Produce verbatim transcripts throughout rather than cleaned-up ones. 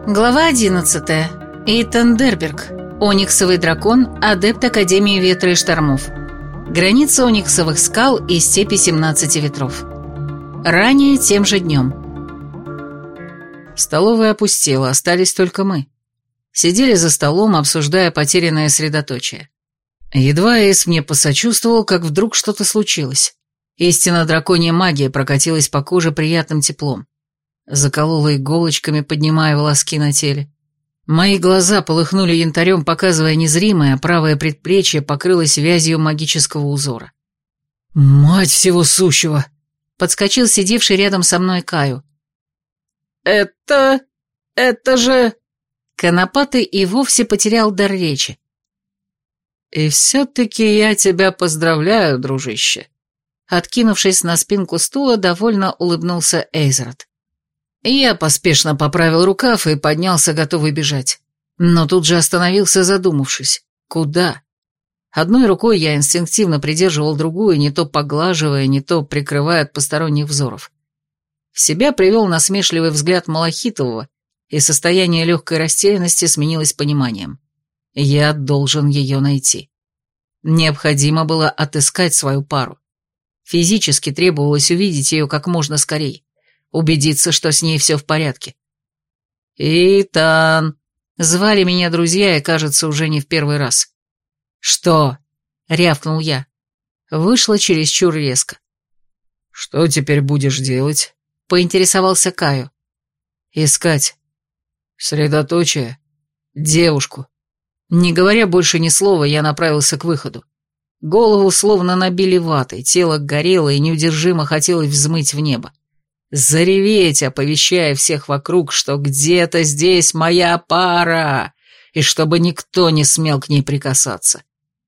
Глава одиннадцатая. Итан Дерберг. Ониксовый дракон, адепт Академии ветра и штормов. Граница ониксовых скал и степи семнадцати ветров. Ранее тем же днем. Столовая опустела, остались только мы. Сидели за столом, обсуждая потерянное средоточие. Едва Эйс мне посочувствовал, как вдруг что-то случилось. Истинно драконья магия прокатилась по коже приятным теплом. Заколола иголочками, поднимая волоски на теле. Мои глаза полыхнули янтарем, показывая незримое, а правое предплечье покрылось вязью магического узора. «Мать всего сущего!» — подскочил сидевший рядом со мной Каю. «Это... это же...» Конопатый и вовсе потерял дар речи. «И все-таки я тебя поздравляю, дружище!» Откинувшись на спинку стула, довольно улыбнулся Эйзрат. Я поспешно поправил рукав и поднялся, готовый бежать. Но тут же остановился, задумавшись. Куда? Одной рукой я инстинктивно придерживал другую, не то поглаживая, не то прикрывая от посторонних взоров. В себя привел насмешливый взгляд Малахитового, и состояние легкой растерянности сменилось пониманием. Я должен ее найти. Необходимо было отыскать свою пару. Физически требовалось увидеть ее как можно скорее. Убедиться, что с ней все в порядке. «Итан!» Звали меня друзья, и, кажется, уже не в первый раз. «Что?» — рявкнул я. Вышло чересчур резко. «Что теперь будешь делать?» — поинтересовался Каю. «Искать. Средоточие. Девушку». Не говоря больше ни слова, я направился к выходу. Голову словно набили ватой, тело горело и неудержимо хотелось взмыть в небо. Зареветь, оповещая всех вокруг, что где-то здесь моя пара, и чтобы никто не смел к ней прикасаться.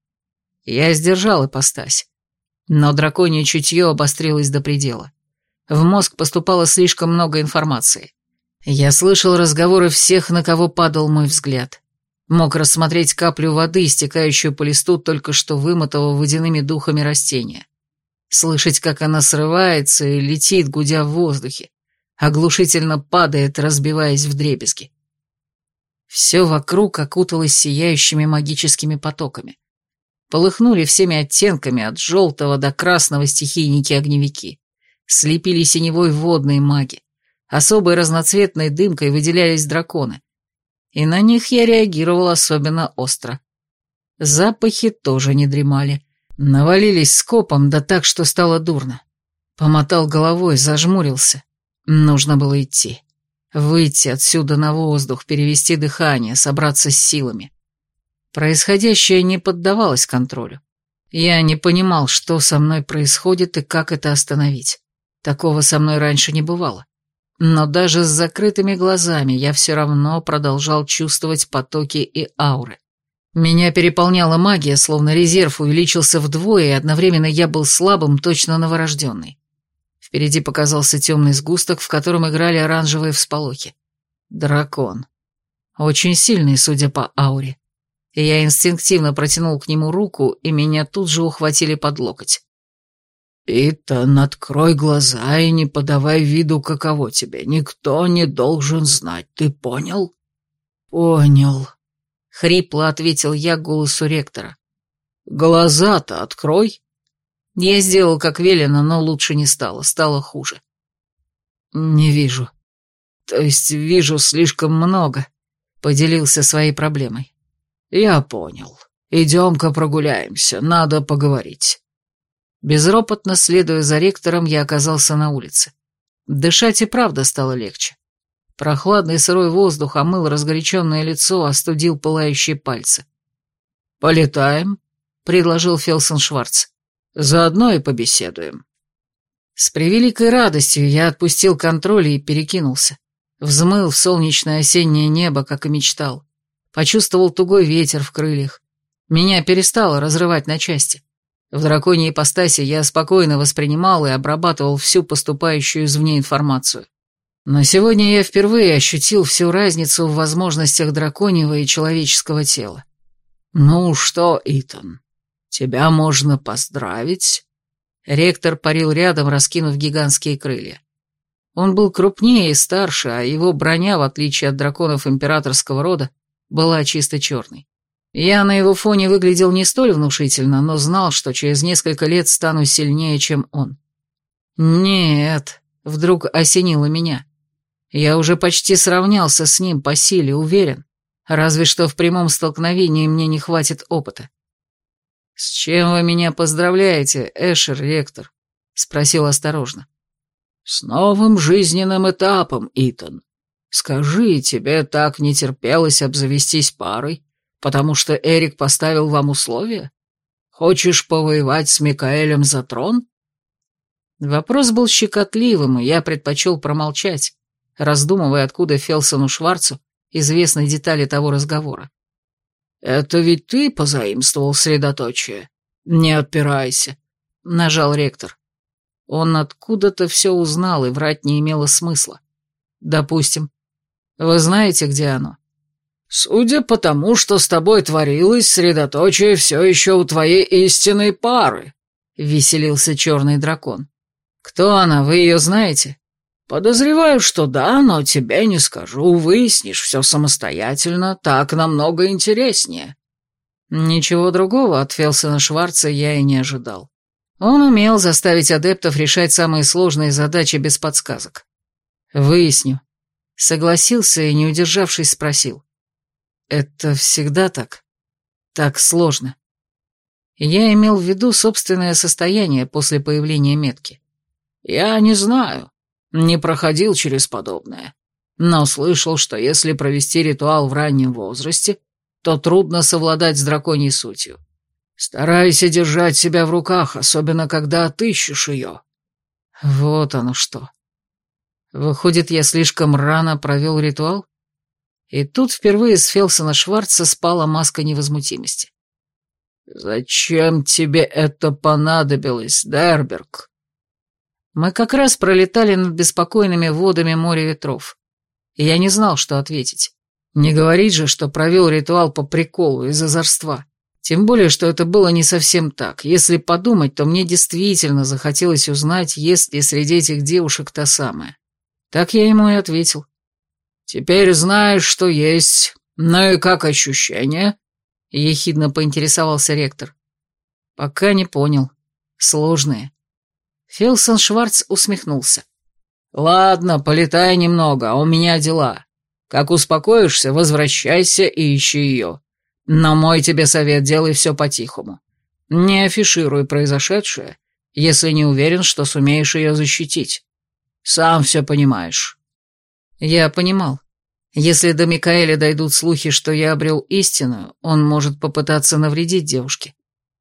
Я сдержал ипостась, но драконье чутье обострилось до предела. В мозг поступало слишком много информации. Я слышал разговоры всех, на кого падал мой взгляд. Мог рассмотреть каплю воды, стекающую по листу только что вымытого водяными духами растения. Слышать, как она срывается и летит, гудя в воздухе, оглушительно падает, разбиваясь вдребезги. Все вокруг окуталось сияющими магическими потоками. Полыхнули всеми оттенками, от желтого до красного стихийники-огневики. Слепили синевой водные маги. Особой разноцветной дымкой выделялись драконы. И на них я реагировал особенно остро. Запахи тоже не дремали. Навалились скопом, да так, что стало дурно. Помотал головой, зажмурился. Нужно было идти. Выйти отсюда на воздух, перевести дыхание, собраться с силами. Происходящее не поддавалось контролю. Я не понимал, что со мной происходит и как это остановить. Такого со мной раньше не бывало. Но даже с закрытыми глазами я все равно продолжал чувствовать потоки и ауры. Меня переполняла магия, словно резерв увеличился вдвое, и одновременно я был слабым, точно новорожденный. Впереди показался темный сгусток, в котором играли оранжевые всполохи. Дракон. Очень сильный, судя по ауре. И я инстинктивно протянул к нему руку, и меня тут же ухватили под локоть. «Итан, открой глаза и не подавай виду, каково тебе. Никто не должен знать, ты понял?» «Понял», — хрипло ответил я голосу ректора. «Глаза-то открой». Я сделал, как велено, но лучше не стало, стало хуже. «Не вижу. То есть вижу слишком много», — поделился своей проблемой. «Я понял. Идем-ка прогуляемся, надо поговорить». Безропотно следуя за ректором, я оказался на улице. Дышать и правда стало легче. Прохладный сырой воздух омыл разгоряченное лицо, остудил пылающие пальцы. «Полетаем», — предложил Фелсон Шварц. «Заодно и побеседуем». С превеликой радостью я отпустил контроль и перекинулся. Взмыл в солнечное осеннее небо, как и мечтал. Почувствовал тугой ветер в крыльях. Меня перестало разрывать на части. В драконьей ипостаси я спокойно воспринимал и обрабатывал всю поступающую извне информацию. Но сегодня я впервые ощутил всю разницу в возможностях драконьего и человеческого тела. «Ну что, Итан, тебя можно поздравить?» Ректор парил рядом, раскинув гигантские крылья. Он был крупнее и старше, а его броня, в отличие от драконов императорского рода, была чисто черной. Я на его фоне выглядел не столь внушительно, но знал, что через несколько лет стану сильнее, чем он. Нет, вдруг осенило меня. Я уже почти сравнялся с ним по силе, уверен. Разве что в прямом столкновении мне не хватит опыта. «С чем вы меня поздравляете, Эшер, ректор?» — спросил осторожно. «С новым жизненным этапом, Итан. Скажи, тебе так не терпелось обзавестись парой, потому что Эрик поставил вам условия? Хочешь повоевать с Микаэлем за трон?» Вопрос был щекотливым, и я предпочел промолчать, раздумывая, откуда Фелсону Шварцу известны детали того разговора. «Это ведь ты позаимствовал средоточие? Не отпирайся», — нажал ректор. Он откуда-то все узнал, и врать не имело смысла. «Допустим. Вы знаете, где оно?» «Судя по тому, что с тобой творилось, средоточие все еще у твоей истинной пары», — веселился черный дракон. «Кто она, вы ее знаете?» «Подозреваю, что да, но тебе не скажу. Выяснишь все самостоятельно, так намного интереснее». Ничего другого от Фелсона Шварца я и не ожидал. Он умел заставить адептов решать самые сложные задачи без подсказок. «Выясню». Согласился и, не удержавшись, спросил. «Это всегда так? Так сложно?» Я имел в виду собственное состояние после появления метки. «Я не знаю. Не проходил через подобное. Но слышал, что если провести ритуал в раннем возрасте, то трудно совладать с драконьей сутью. Старайся держать себя в руках, особенно когда отыщешь ее». Вот оно что. Выходит, я слишком рано провел ритуал? И тут впервые с Фелсона Шварца спала маска невозмутимости. «Зачем тебе это понадобилось, Дерберг?» Мы как раз пролетали над беспокойными водами моря ветров, и я не знал, что ответить. Не говорить же, что провел ритуал по приколу, из озорства. Тем более, что это было не совсем так. Если подумать, то мне действительно захотелось узнать, есть ли среди этих девушек та самая. Так я ему и ответил. «Теперь знаешь, что есть. Ну и как ощущения?» — ехидно поинтересовался ректор. «Пока не понял. Сложные». Фелсон Шварц усмехнулся. «Ладно, полетай немного, а у меня дела. Как успокоишься, возвращайся и ищи ее. Но мой тебе совет, делай все по-тихому. Не афишируй произошедшее, если не уверен, что сумеешь ее защитить. Сам все понимаешь». Я понимал. Если до Микаэля дойдут слухи, что я обрел истину, он может попытаться навредить девушке.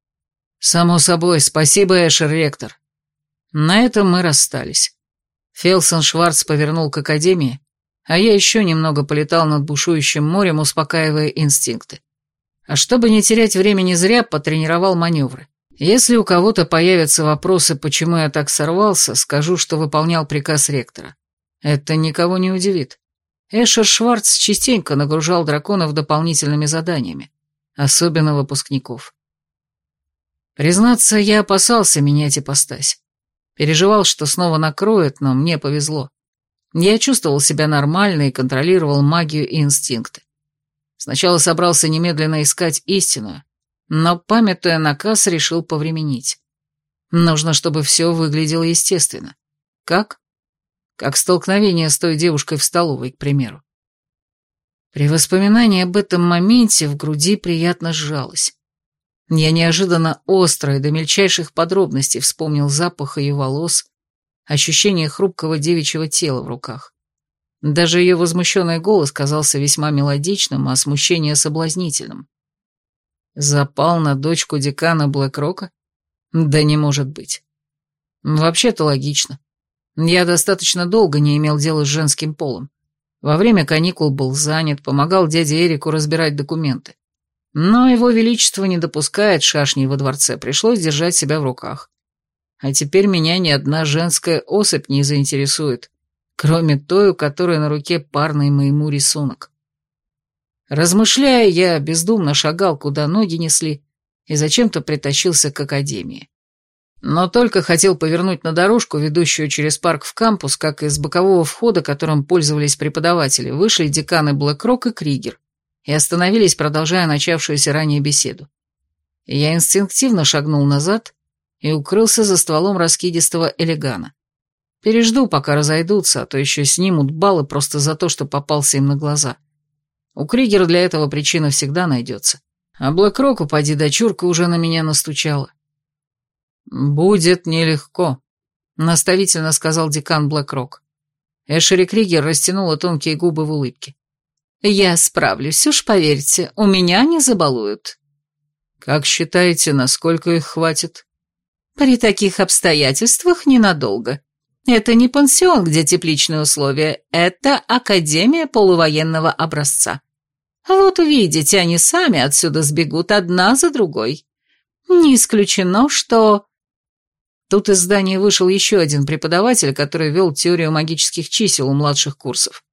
«Само собой, спасибо, Эшер, ректор». На этом мы расстались. Фелсон Шварц повернул к академии, а я еще немного полетал над бушующим морем, успокаивая инстинкты. А чтобы не терять времени зря, потренировал маневры. Если у кого-то появятся вопросы, почему я так сорвался, скажу, что выполнял приказ ректора. Это никого не удивит. Эшер Шварц частенько нагружал драконов дополнительными заданиями, особенно выпускников. Признаться, я опасался менять ипостась. Переживал, что снова накроет, но мне повезло. Я чувствовал себя нормально и контролировал магию и инстинкты. Сначала собрался немедленно искать истину, но, памятуя наказ, решил повременить. Нужно, чтобы все выглядело естественно. Как? Как столкновение с той девушкой в столовой, к примеру. При воспоминании об этом моменте в груди приятно сжалось. Я неожиданно остро и до мельчайших подробностей вспомнил запах ее волос, ощущение хрупкого девичьего тела в руках. Даже ее возмущенный голос казался весьма мелодичным, а смущение соблазнительным. Запал на дочку декана Блэкрока? Да не может быть. Вообще-то логично. Я достаточно долго не имел дела с женским полом. Во время каникул был занят, помогал дяде Эрику разбирать документы. Но его величество не допускает шашней во дворце, пришлось держать себя в руках. А теперь меня ни одна женская особь не заинтересует, кроме той, у которой на руке парный моему рисунок. Размышляя, я бездумно шагал, куда ноги несли, и зачем-то притащился к академии. Но только хотел повернуть на дорожку, ведущую через парк в кампус, как из бокового входа, которым пользовались преподаватели, вышли деканы Блэкрок и Кригер и остановились, продолжая начавшуюся ранее беседу. Я инстинктивно шагнул назад и укрылся за стволом раскидистого элегана. Пережду, пока разойдутся, а то еще снимут баллы просто за то, что попался им на глаза. У Кригера для этого причина всегда найдется. А Блэкроку, поди дочурка, уже на меня настучала. «Будет нелегко», — наставительно сказал декан Блэкрок. Эшери Кригер растянула тонкие губы в улыбке. «Я справлюсь, уж поверьте, у меня не забалуют». «Как считаете, насколько их хватит?» «При таких обстоятельствах ненадолго. Это не пансион, где тепличные условия, это академия полувоенного образца. Вот увидите, они сами отсюда сбегут одна за другой. Не исключено, что...» Тут из здания вышел еще один преподаватель, который вел теорию магических чисел у младших курсов.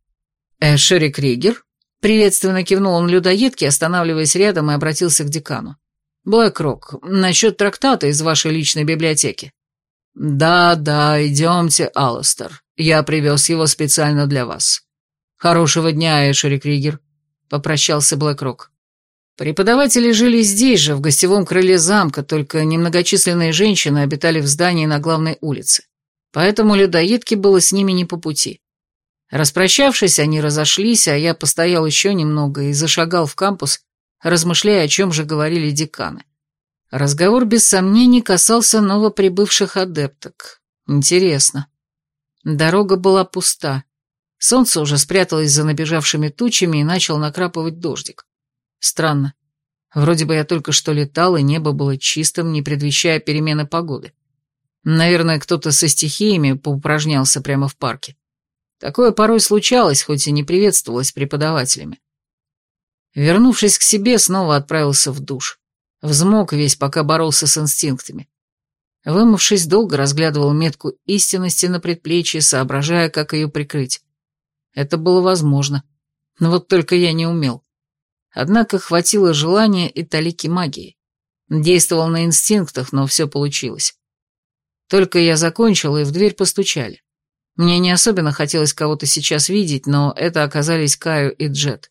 «Эшери Кригер?» Приветственно кивнул он людоедке, останавливаясь рядом, и обратился к декану. «Блэкрок, насчет трактата из вашей личной библиотеки». «Да, да, идемте, Алластер. Я привез его специально для вас. Хорошего дня, Эшери Кригер», — попрощался Блэкрок. Преподаватели жили здесь же, в гостевом крыле замка, только немногочисленные женщины обитали в здании на главной улице. Поэтому людоедке было с ними не по пути. Распрощавшись, они разошлись, а я постоял еще немного и зашагал в кампус, размышляя, о чем же говорили деканы. Разговор без сомнений касался новоприбывших адепток. Интересно. Дорога была пуста. Солнце уже спряталось за набежавшими тучами и начал накрапывать дождик. Странно. Вроде бы я только что летал, и небо было чистым, не предвещая перемены погоды. Наверное, кто-то со стихиями поупражнялся прямо в парке. Такое порой случалось, хоть и не приветствовалось преподавателями. Вернувшись к себе, снова отправился в душ. Взмок весь, пока боролся с инстинктами. Вымывшись, долго разглядывал метку истинности на предплечье, соображая, как ее прикрыть. Это было возможно, но вот только я не умел. Однако хватило желания и талики магии. Действовал на инстинктах, но все получилось. Только я закончил, и в дверь постучали. Мне не особенно хотелось кого-то сейчас видеть, но это оказались Каю и Джет.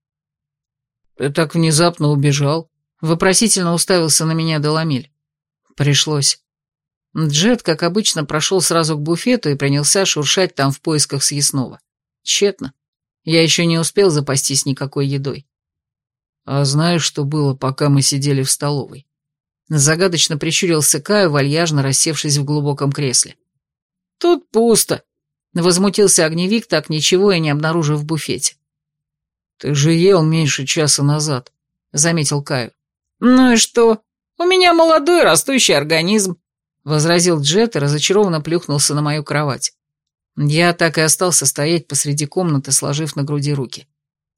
«Ты так внезапно убежал?» — вопросительно уставился на меня Деламиль. «Пришлось». Джет, как обычно, прошел сразу к буфету и принялся шуршать там в поисках съестного. Тщетно. Я еще не успел запастись никакой едой. «А знаешь, что было, пока мы сидели в столовой?» Загадочно прищурился Каю, вальяжно рассевшись в глубоком кресле. «Тут пусто», — возмутился огневик, так ничего и не обнаружив в буфете. «Ты же ел меньше часа назад», — заметил Каю. «Ну и что? У меня молодой растущий организм», — возразил Джет и разочарованно плюхнулся на мою кровать. Я так и остался стоять посреди комнаты, сложив на груди руки.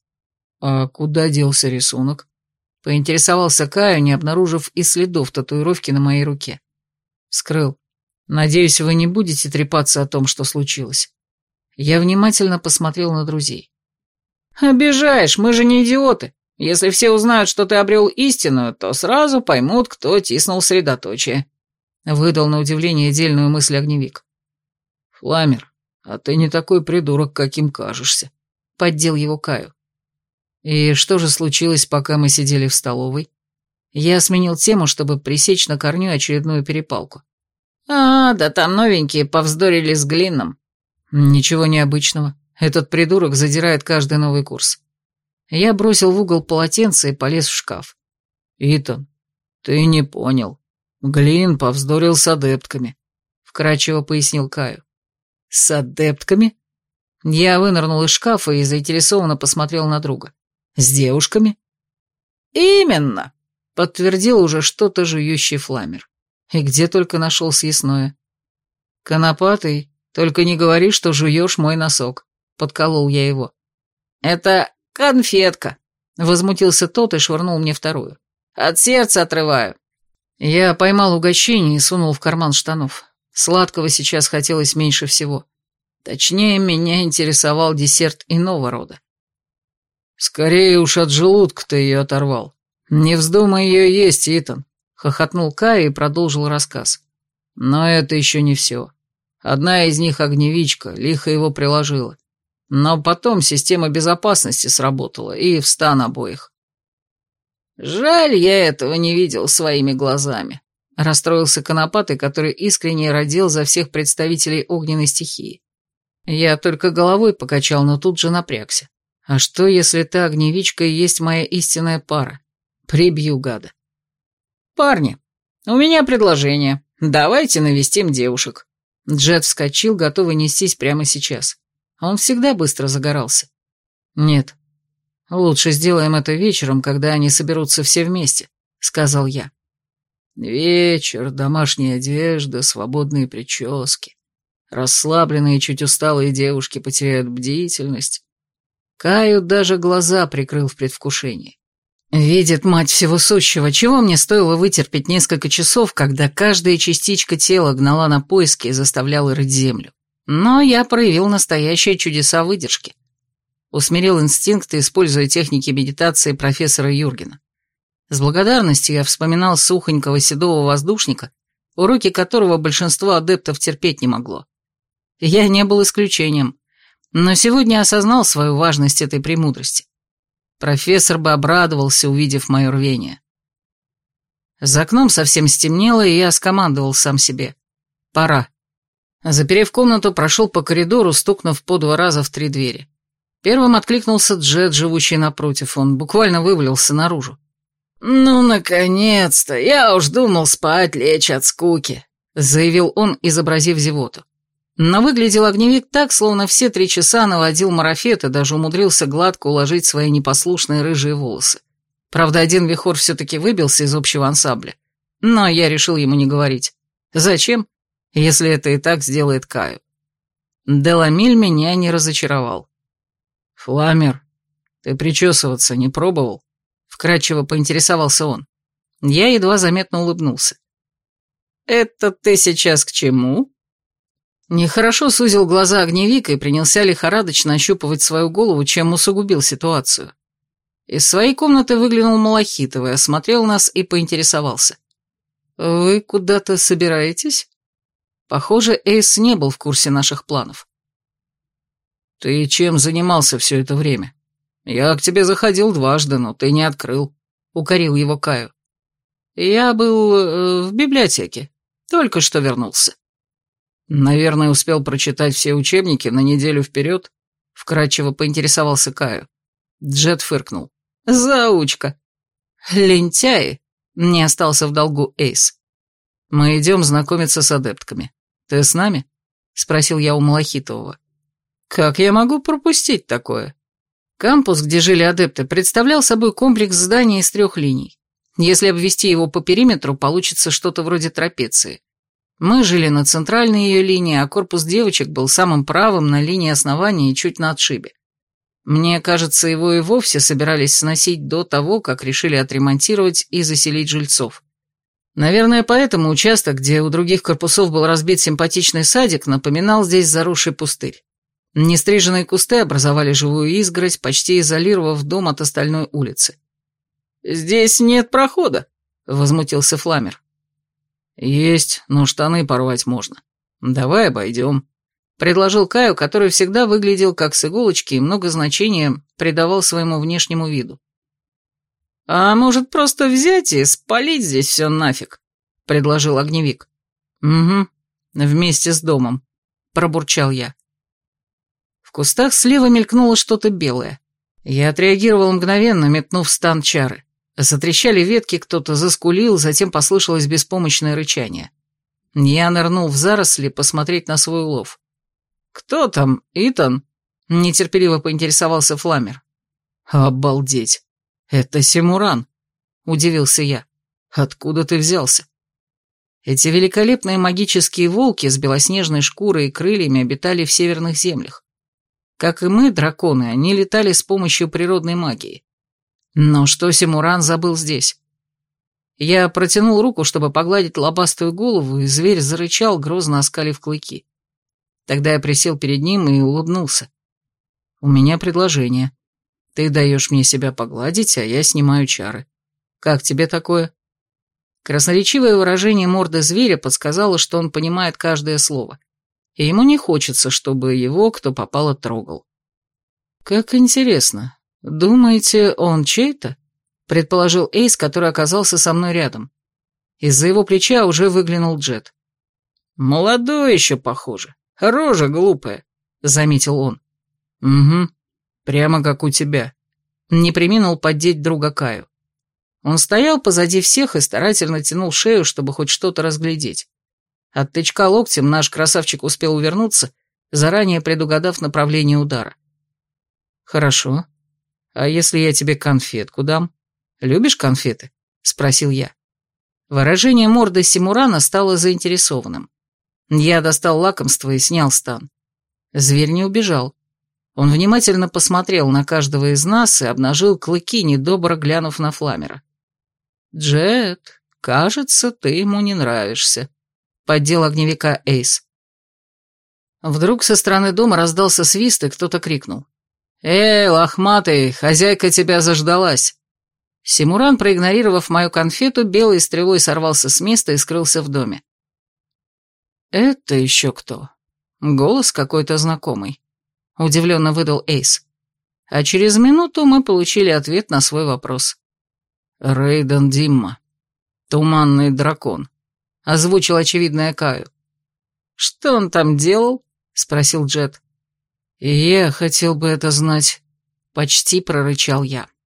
«А куда делся рисунок?» — поинтересовался Каю, не обнаружив и следов татуировки на моей руке. «Скрыл. Надеюсь, вы не будете трепаться о том, что случилось». Я внимательно посмотрел на друзей. «Обижаешь, мы же не идиоты. Если все узнают, что ты обрел истину, то сразу поймут, кто тиснул средоточие», — выдал на удивление дельную мысль огневик. «Фламер, а ты не такой придурок, каким кажешься», — поддел его Каю. «И что же случилось, пока мы сидели в столовой?» Я сменил тему, чтобы пресечь на корню очередную перепалку. «А, да там новенькие повздорили с Глинном». «Ничего необычного. Этот придурок задирает каждый новый курс». Я бросил в угол полотенце и полез в шкаф. «Итан, ты не понял. Глин повздорил с адептками», — вкратчиво пояснил Каю. «С адептками?» Я вынырнул из шкафа и заинтересованно посмотрел на друга. «С девушками?» «Именно», — подтвердил уже что-то жующий Фламер. И где только нашел съестное. «Конопатый, только не говори, что жуешь мой носок», — подколол я его. «Это конфетка», — возмутился тот и швырнул мне вторую. «От сердца отрываю». Я поймал угощение и сунул в карман штанов. Сладкого сейчас хотелось меньше всего. Точнее, меня интересовал десерт иного рода. «Скорее уж от желудка ты ее оторвал. Не вздумай ее есть, Итан», — хохотнул Кай и продолжил рассказ. Но это еще не все. Одна из них огневичка, лихо его приложила. Но потом система безопасности сработала, и в стан обоих. «Жаль, я этого не видел своими глазами», — расстроился Конопатый, который искренне родил за всех представителей огненной стихии. Я только головой покачал, но тут же напрягся. А что, если та огневичка и есть моя истинная пара? Прибью гада. «Парни, у меня предложение. Давайте навестим девушек». Джет вскочил, готовый нестись прямо сейчас. Он всегда быстро загорался. «Нет. Лучше сделаем это вечером, когда они соберутся все вместе», — сказал я. Вечер, домашняя одежда, свободные прически. Расслабленные, чуть усталые девушки потеряют бдительность. Каю даже глаза прикрыл в предвкушении. Видит мать всего сущего, чего мне стоило вытерпеть несколько часов, когда каждая частичка тела гнала на поиски и заставляла рыть землю. Но я проявил настоящие чудеса выдержки. Усмирил инстинкты, используя техники медитации профессора Юргена. С благодарностью я вспоминал сухонького седого воздушника, уроки которого большинство адептов терпеть не могло. Я не был исключением, но сегодня осознал свою важность этой премудрости. Профессор бы обрадовался, увидев мое рвение. За окном совсем стемнело, и я скомандовал сам себе. Пора. Заперев комнату, прошел по коридору, стукнув по два раза в три двери. Первым откликнулся Джет, живущий напротив, он буквально вывалился наружу. «Ну, наконец-то! Я уж думал спать, лечь от скуки», — заявил он, изобразив зевоту. Но выглядел огневик так, словно все три часа наводил марафет и даже умудрился гладко уложить свои непослушные рыжие волосы. Правда, один вихор все-таки выбился из общего ансамбля, но я решил ему не говорить. Зачем, если это и так сделает Каю? Деламиль меня не разочаровал. «Фламер, ты причесываться не пробовал?» — вкратчиво поинтересовался он. Я едва заметно улыбнулся. «Это ты сейчас к чему?» Нехорошо сузил глаза огневика и принялся лихорадочно ощупывать свою голову, чем усугубил ситуацию. Из своей комнаты выглянул Малахитовый, осмотрел нас и поинтересовался. «Вы куда-то собираетесь?» Похоже, Эйс не был в курсе наших планов. «Ты чем занимался все это время? Я к тебе заходил дважды, но ты не открыл», — укорил его Каю. «Я был э, в библиотеке, только что вернулся». «Наверное, успел прочитать все учебники на неделю вперед?» — вкратчиво поинтересовался Каю. Джет фыркнул. «Заучка!» «Лентяи!» — не остался в долгу Эйс. «Мы идем знакомиться с адептками. Ты с нами?» — спросил я у Малахитового. «Как я могу пропустить такое?» Кампус, где жили адепты, представлял собой комплекс зданий из трех линий. Если обвести его по периметру, получится что-то вроде трапеции. Мы жили на центральной ее линии, а корпус девочек был самым правым на линии основания и чуть на отшибе. Мне кажется, его и вовсе собирались сносить до того, как решили отремонтировать и заселить жильцов. Наверное, поэтому участок, где у других корпусов был разбит симпатичный садик, напоминал здесь заросший пустырь. Нестриженные кусты образовали живую изгородь, почти изолировав дом от остальной улицы. «Здесь нет прохода», — возмутился Фламер. «Есть, но штаны порвать можно. Давай обойдем», — предложил Каю, который всегда выглядел как с иголочки и много значения придавал своему внешнему виду. «А может, просто взять и спалить здесь все нафиг?» — предложил огневик. «Угу, вместе с домом», — пробурчал я. В кустах слева мелькнуло что-то белое. Я отреагировал мгновенно, метнув стан чары. Затрещали ветки, кто-то заскулил, затем послышалось беспомощное рычание. Я нырнул в заросли посмотреть на свой улов. «Кто там, Итан?» — нетерпеливо поинтересовался Фламер. «Обалдеть! Это Симуран!» — удивился я. «Откуда ты взялся?» Эти великолепные магические волки с белоснежной шкурой и крыльями обитали в северных землях. Как и мы, драконы, они летали с помощью природной магии. Но что Симуран забыл здесь? Я протянул руку, чтобы погладить лобастую голову, и зверь зарычал, грозно оскалив клыки. Тогда я присел перед ним и улыбнулся. «У меня предложение. Ты даешь мне себя погладить, а я снимаю чары. Как тебе такое?» Красноречивое выражение морды зверя подсказало, что он понимает каждое слово, и ему не хочется, чтобы его кто попало трогал. «Как интересно. Думаете, он чей-то?» — предположил Эйс, который оказался со мной рядом. Из-за его плеча уже выглянул Джет. «Молодой еще, похоже. Рожа глупая», — заметил он. «Угу, прямо как у тебя». Не преминул поддеть друга Каю. Он стоял позади всех и старательно тянул шею, чтобы хоть что-то разглядеть. От тычка локтем наш красавчик успел увернуться, заранее предугадав направление удара. «Хорошо. А если я тебе конфетку дам? Любишь конфеты?» — спросил я. Выражение морды Симурана стало заинтересованным. Я достал лакомство и снял стан. Зверь не убежал. Он внимательно посмотрел на каждого из нас и обнажил клыки, недобро глянув на Фламера. «Джет, кажется, ты ему не нравишься», — поддел огневика Эйс. Вдруг со стороны дома раздался свист, и кто-то крикнул. «Эй, лохматый, хозяйка тебя заждалась!» Симуран, проигнорировав мою конфету, белой стрелой сорвался с места и скрылся в доме. «Это еще кто? Голос какой-то знакомый», — удивленно выдал Эйс. А через минуту мы получили ответ на свой вопрос. «Рейден Димма, туманный дракон», — озвучил очевидное Каю. «Что он там делал?» — спросил Джет. «Я хотел бы это знать», — почти прорычал я.